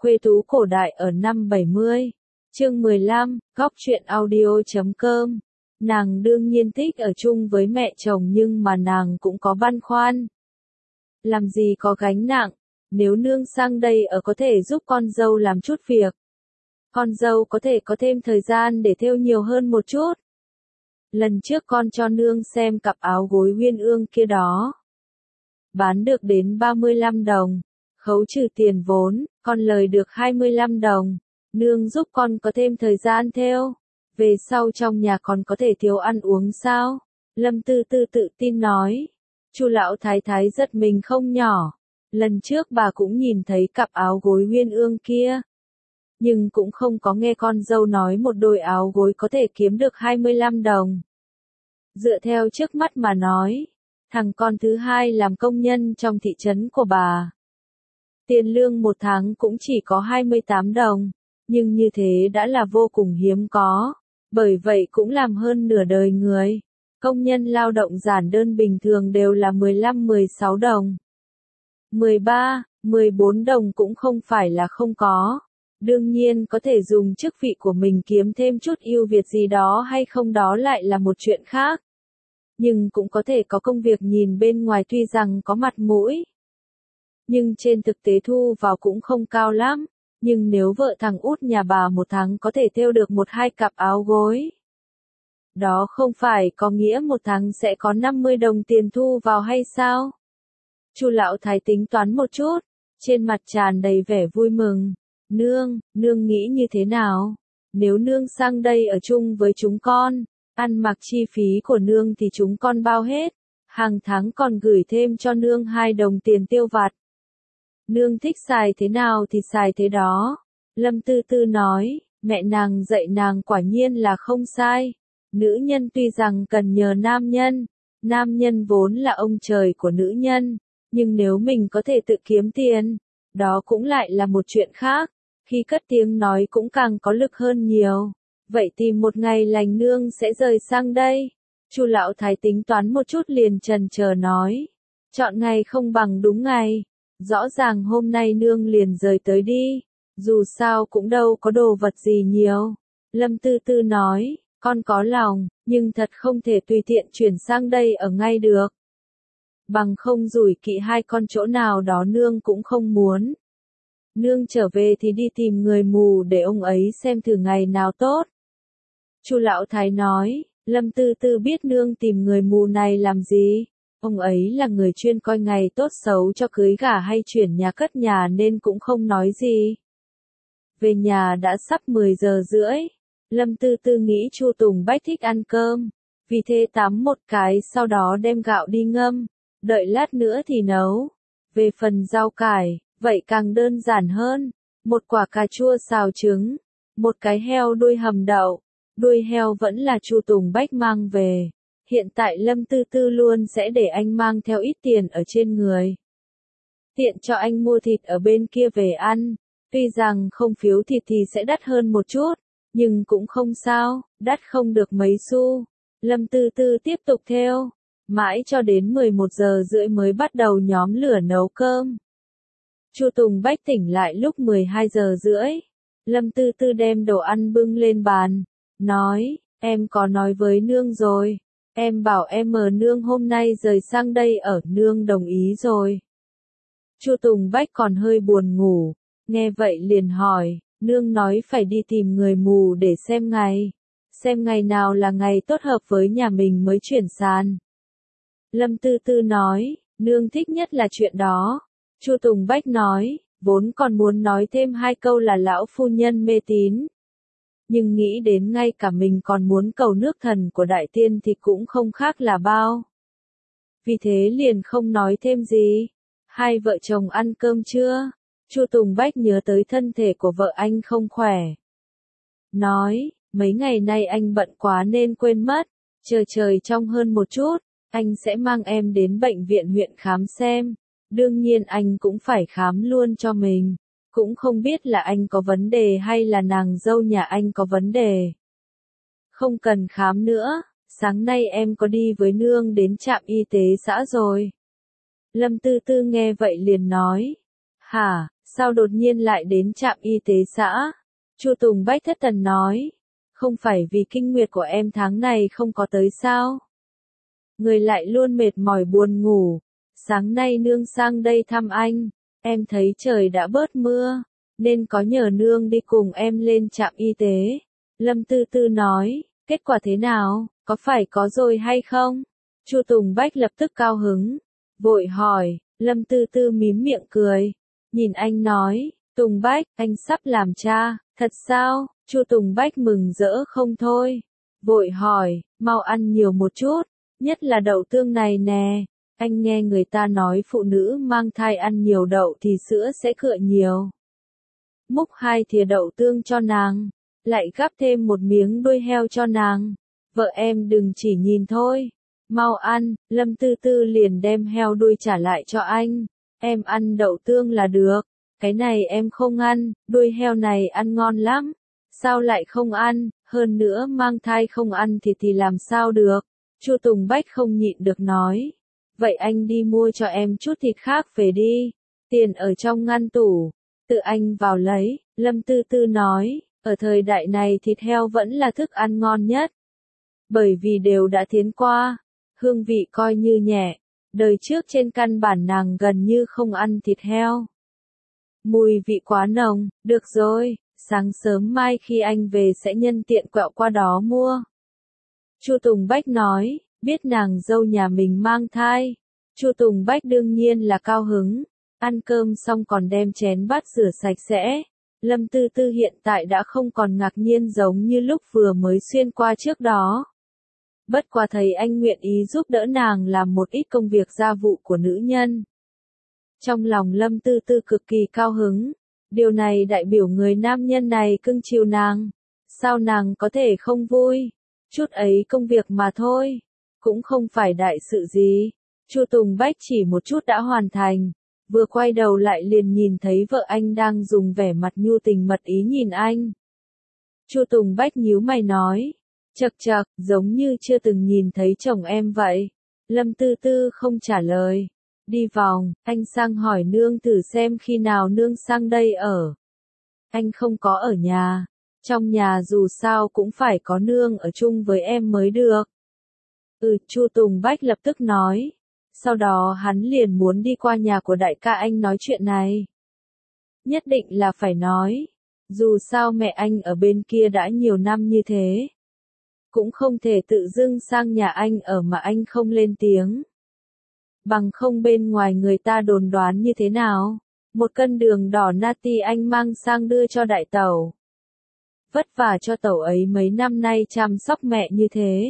Khuê tú cổ đại ở năm 70. Chương 15, góc truyện audio.com. Nàng đương nhiên thích ở chung với mẹ chồng nhưng mà nàng cũng có băn khoăn. Làm gì có gánh nặng, nếu nương sang đây ở có thể giúp con dâu làm chút việc. Con dâu có thể có thêm thời gian để thêu nhiều hơn một chút. Lần trước con cho nương xem cặp áo gối uyên ương kia đó. Bán được đến 35 đồng. Khấu trừ tiền vốn, con lời được 25 đồng. Nương giúp con có thêm thời gian thêu. Về sau trong nhà con có thể thiếu ăn uống sao? Lâm Tư Tư tự tin nói. Chu lão thái thái giật mình không nhỏ. Lần trước bà cũng nhìn thấy cặp áo gối uyên ương kia. Nhưng cũng không có nghe con dâu nói một đôi áo gối có thể kiếm được 25 đồng. Dựa theo trước mắt mà nói, thằng con thứ hai làm công nhân trong thị trấn của bà. Tiền lương một tháng cũng chỉ có 28 đồng, nhưng như thế đã là vô cùng hiếm có, bởi vậy cũng làm hơn nửa đời người. Công nhân lao động giản đơn bình thường đều là 15-16 đồng. 13, 14 đồng cũng không phải là không có. Đương nhiên có thể dùng chức vị của mình kiếm thêm chút ưu việt gì đó hay không đó lại là một chuyện khác. Nhưng cũng có thể có công việc nhìn bên ngoài tuy rằng có mặt mũi. Nhưng trên thực tế thu vào cũng không cao lắm. Nhưng nếu vợ thằng út nhà bà một tháng có thể thêu được 1-2 cặp áo gối. Đó không phải có nghĩa một tháng sẽ có 50 đồng tiền thu vào hay sao? Chu lão thái tính toán một chút, trên mặt tràn đầy vẻ vui mừng. Nương nghĩ như thế nào? Nếu nương sang đây ở chung với chúng con, ăn mặc chi phí của nương thì chúng con bao hết, hàng tháng còn gửi thêm cho nương 2 đồng tiền tiêu vặt. Nương thích xài thế nào thì xài thế đó. Lâm Tư Tư nói, mẹ nàng dạy nàng quả nhiên là không sai. Nữ nhân tuy rằng cần nhờ nam nhân vốn là ông trời của nữ nhân, nhưng nếu mình có thể tự kiếm tiền, đó cũng lại là một chuyện khác. Khi cất tiếng nói cũng càng có lực hơn nhiều. Vậy tìm một ngày lành nương sẽ rời sang đây. Chu lão thái tính toán một chút liền chần chờ nói. Chọn ngày không bằng đúng ngày. Rõ ràng hôm nay nương liền rời tới đi. Dù sao cũng đâu có đồ vật gì nhiều. Lâm Tư Tư nói, con có lòng, nhưng thật không thể tùy tiện chuyển sang đây ở ngay được. Bằng không rủi kỵ hai con chỗ nào đó nương cũng không muốn. Nương trở về thì đi tìm người mù để ông ấy xem thử ngày nào tốt. Chu lão thái nói, Lâm Tư Tư biết nương tìm người mù này làm gì. Ông ấy là người chuyên coi ngày tốt xấu cho cưới gả hay chuyển nhà cất nhà nên cũng không nói gì. Về nhà đã sắp 10 giờ rưỡi. Lâm Tư Tư nghĩ Chu Tùng Bách thích ăn cơm. Vì thế tắm một cái sau đó đem gạo đi ngâm. Đợi lát nữa thì nấu. Về phần rau cải, vậy càng đơn giản hơn. Một quả cà chua xào trứng. Một cái heo đuôi hầm đậu. Đuôi heo vẫn là Chu Tùng Bách mang về. Hiện tại Lâm Tư Tư luôn sẽ để anh mang theo ít tiền ở trên người. Tiện cho anh mua thịt ở bên kia về ăn. Tuy rằng không phiếu thịt thì sẽ đắt hơn một chút. Nhưng cũng không sao, đắt không được mấy xu. Lâm Tư Tư tiếp tục thêu. Mãi cho đến 11 giờ rưỡi mới bắt đầu nhóm lửa nấu cơm. Chu Tùng Bách tỉnh lại lúc 12 giờ rưỡi. Lâm Tư Tư đem đồ ăn bưng lên bàn. Nói, em có nói với nương rồi. Em bảo em mời nương hôm nay rời sang đây ở, nương đồng ý rồi. Chu Tùng Bách còn hơi buồn ngủ. Nghe vậy liền hỏi, nương nói phải đi tìm người mù để xem ngày. Xem ngày nào là ngày tốt hợp với nhà mình mới chuyển sàn. Lâm Tư Tư nói, nương thích nhất là chuyện đó. Chu Tùng Bách nói, vốn còn muốn nói thêm 2 câu là lão phu nhân mê tín. Nhưng nghĩ đến ngay cả mình còn muốn cầu nước thần của đại tiên thì cũng không khác là bao. Vì thế liền không nói thêm gì. Hai vợ chồng ăn cơm chưa? Chu Tùng Bách nhớ tới thân thể của vợ anh không khỏe. Nói, mấy ngày nay anh bận quá nên quên mất. Chờ trời trong hơn một chút, anh sẽ mang em đến bệnh viện huyện khám xem. Đương nhiên anh cũng phải khám luôn cho mình. Cũng không biết là anh có vấn đề hay là nàng dâu nhà anh có vấn đề. Không cần khám nữa, sáng nay em có đi với nương đến trạm y tế xã rồi. Lâm Tư Tư nghe vậy liền nói. Hả, Sao đột nhiên lại đến trạm y tế xã? Chu Tùng Bách thất thần nói. Không phải vì kinh nguyệt của em tháng này không có tới sao? Người lại luôn mệt mỏi buồn ngủ. Sáng nay nương sang đây thăm anh. Em thấy trời đã bớt mưa, nên có nhờ nương đi cùng em lên trạm y tế. Lâm Tư Tư nói, kết quả thế nào, có phải có rồi hay không? Chu Tùng Bách lập tức cao hứng, vội hỏi. Lâm Tư Tư mím miệng cười, nhìn anh nói, Tùng Bách, anh sắp làm cha, thật sao? Chu Tùng Bách mừng rỡ không thôi, vội hỏi, mau ăn nhiều một chút, nhất là đậu tương này nè. Anh nghe người ta nói phụ nữ mang thai ăn nhiều đậu thì sữa sẽ cựa nhiều. Múc 2 thìa đậu tương cho nàng, lại gắp thêm một miếng đuôi heo cho nàng. Vợ em đừng chỉ nhìn thôi, mau ăn. Lâm Tư Tư liền đem heo đuôi trả lại cho anh. Em ăn đậu tương là được, cái này em không ăn, đuôi heo này ăn ngon lắm. Sao lại không ăn, hơn nữa mang thai không ăn thì làm sao được. Chu Tùng Bách không nhịn được nói. Vậy anh đi mua cho em chút thịt khác về đi, tiền ở trong ngăn tủ, tự anh vào lấy. Lâm Tư Tư nói, ở thời đại này thịt heo vẫn là thức ăn ngon nhất. Bởi vì đều đã thiến qua, hương vị coi như nhẹ, đời trước trên căn bản nàng gần như không ăn thịt heo. Mùi vị quá nồng, được rồi, sáng sớm mai khi anh về sẽ nhân tiện quẹo qua đó mua. Chu Tùng Bách nói. Biết nàng dâu nhà mình mang thai, Chu Tùng Bách đương nhiên là cao hứng, ăn cơm xong còn đem chén bát rửa sạch sẽ. Lâm Tư Tư hiện tại đã không còn ngạc nhiên giống như lúc vừa mới xuyên qua trước đó. Bất quá thấy anh nguyện ý giúp đỡ nàng làm một ít công việc gia vụ của nữ nhân. Trong lòng Lâm Tư Tư cực kỳ cao hứng, điều này đại biểu người nam nhân này cưng chiều nàng. Sao nàng có thể không vui? Chút ấy công việc mà thôi. Cũng không phải đại sự gì. Chu Tùng Bách chỉ một chút đã hoàn thành, vừa quay đầu lại liền nhìn thấy vợ anh đang dùng vẻ mặt nhu tình mật ý nhìn anh. Chu Tùng Bách nhíu mày nói, chậc chậc, giống như chưa từng nhìn thấy chồng em vậy. Lâm Tư Tư không trả lời. Đi vòng, anh sang hỏi nương thử xem khi nào nương sang đây ở. Anh không có ở nhà, trong nhà dù sao cũng phải có nương ở chung với em mới được. Chu Tùng Bách lập tức nói. Sau đó hắn liền muốn đi qua nhà của đại ca anh nói chuyện này. Nhất định là phải nói. Dù sao mẹ anh ở bên kia đã nhiều năm như thế. Cũng không thể tự dưng sang nhà anh ở mà anh không lên tiếng. Bằng không bên ngoài người ta đồn đoán như thế nào. 1 cân đường đỏ nati anh mang sang đưa cho đại tẩu. Vất vả cho tẩu ấy mấy năm nay chăm sóc mẹ như thế.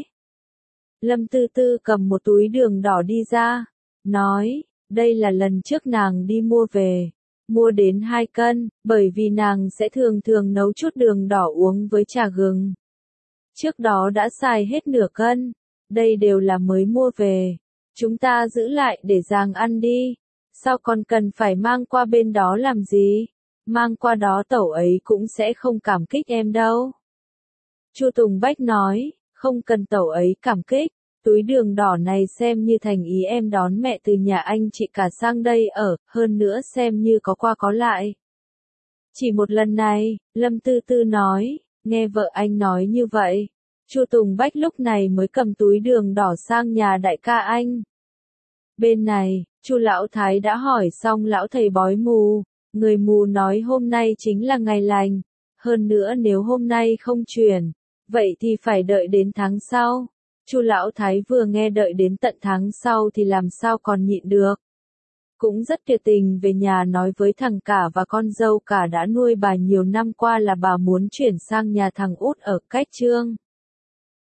Lâm Tư Tư cầm một túi đường đỏ đi ra, nói, đây là lần trước nàng đi mua về, mua đến 2 cân, bởi vì nàng sẽ thường thường nấu chút đường đỏ uống với trà gừng. Trước đó đã xài hết nửa cân, đây đều là mới mua về, chúng ta giữ lại để rang ăn đi, sao còn cần phải mang qua bên đó làm gì, mang qua đó tẩu ấy cũng sẽ không cảm kích em đâu. Chu Tùng Bách nói, không cần tẩu ấy cảm kích. Túi đường đỏ này xem như thành ý em đón mẹ từ nhà anh chị cả sang đây ở, hơn nữa xem như có qua có lại. Chỉ một lần này, Lâm Tư Tư nói, nghe vợ anh nói như vậy. Chu Tùng Bách lúc này mới cầm túi đường đỏ sang nhà đại ca anh. Bên này, Chu lão thái đã hỏi xong lão thầy bói mù, người mù nói hôm nay chính là ngày lành, hơn nữa nếu hôm nay không chuyển, vậy thì phải đợi đến tháng sau. Chu lão thái vừa nghe đợi đến tận tháng sau thì làm sao còn nhịn được. Cũng rất tuyệt tình về nhà nói với thằng cả và con dâu cả đã nuôi bà nhiều năm qua là bà muốn chuyển sang nhà thằng út ở Cách Trương.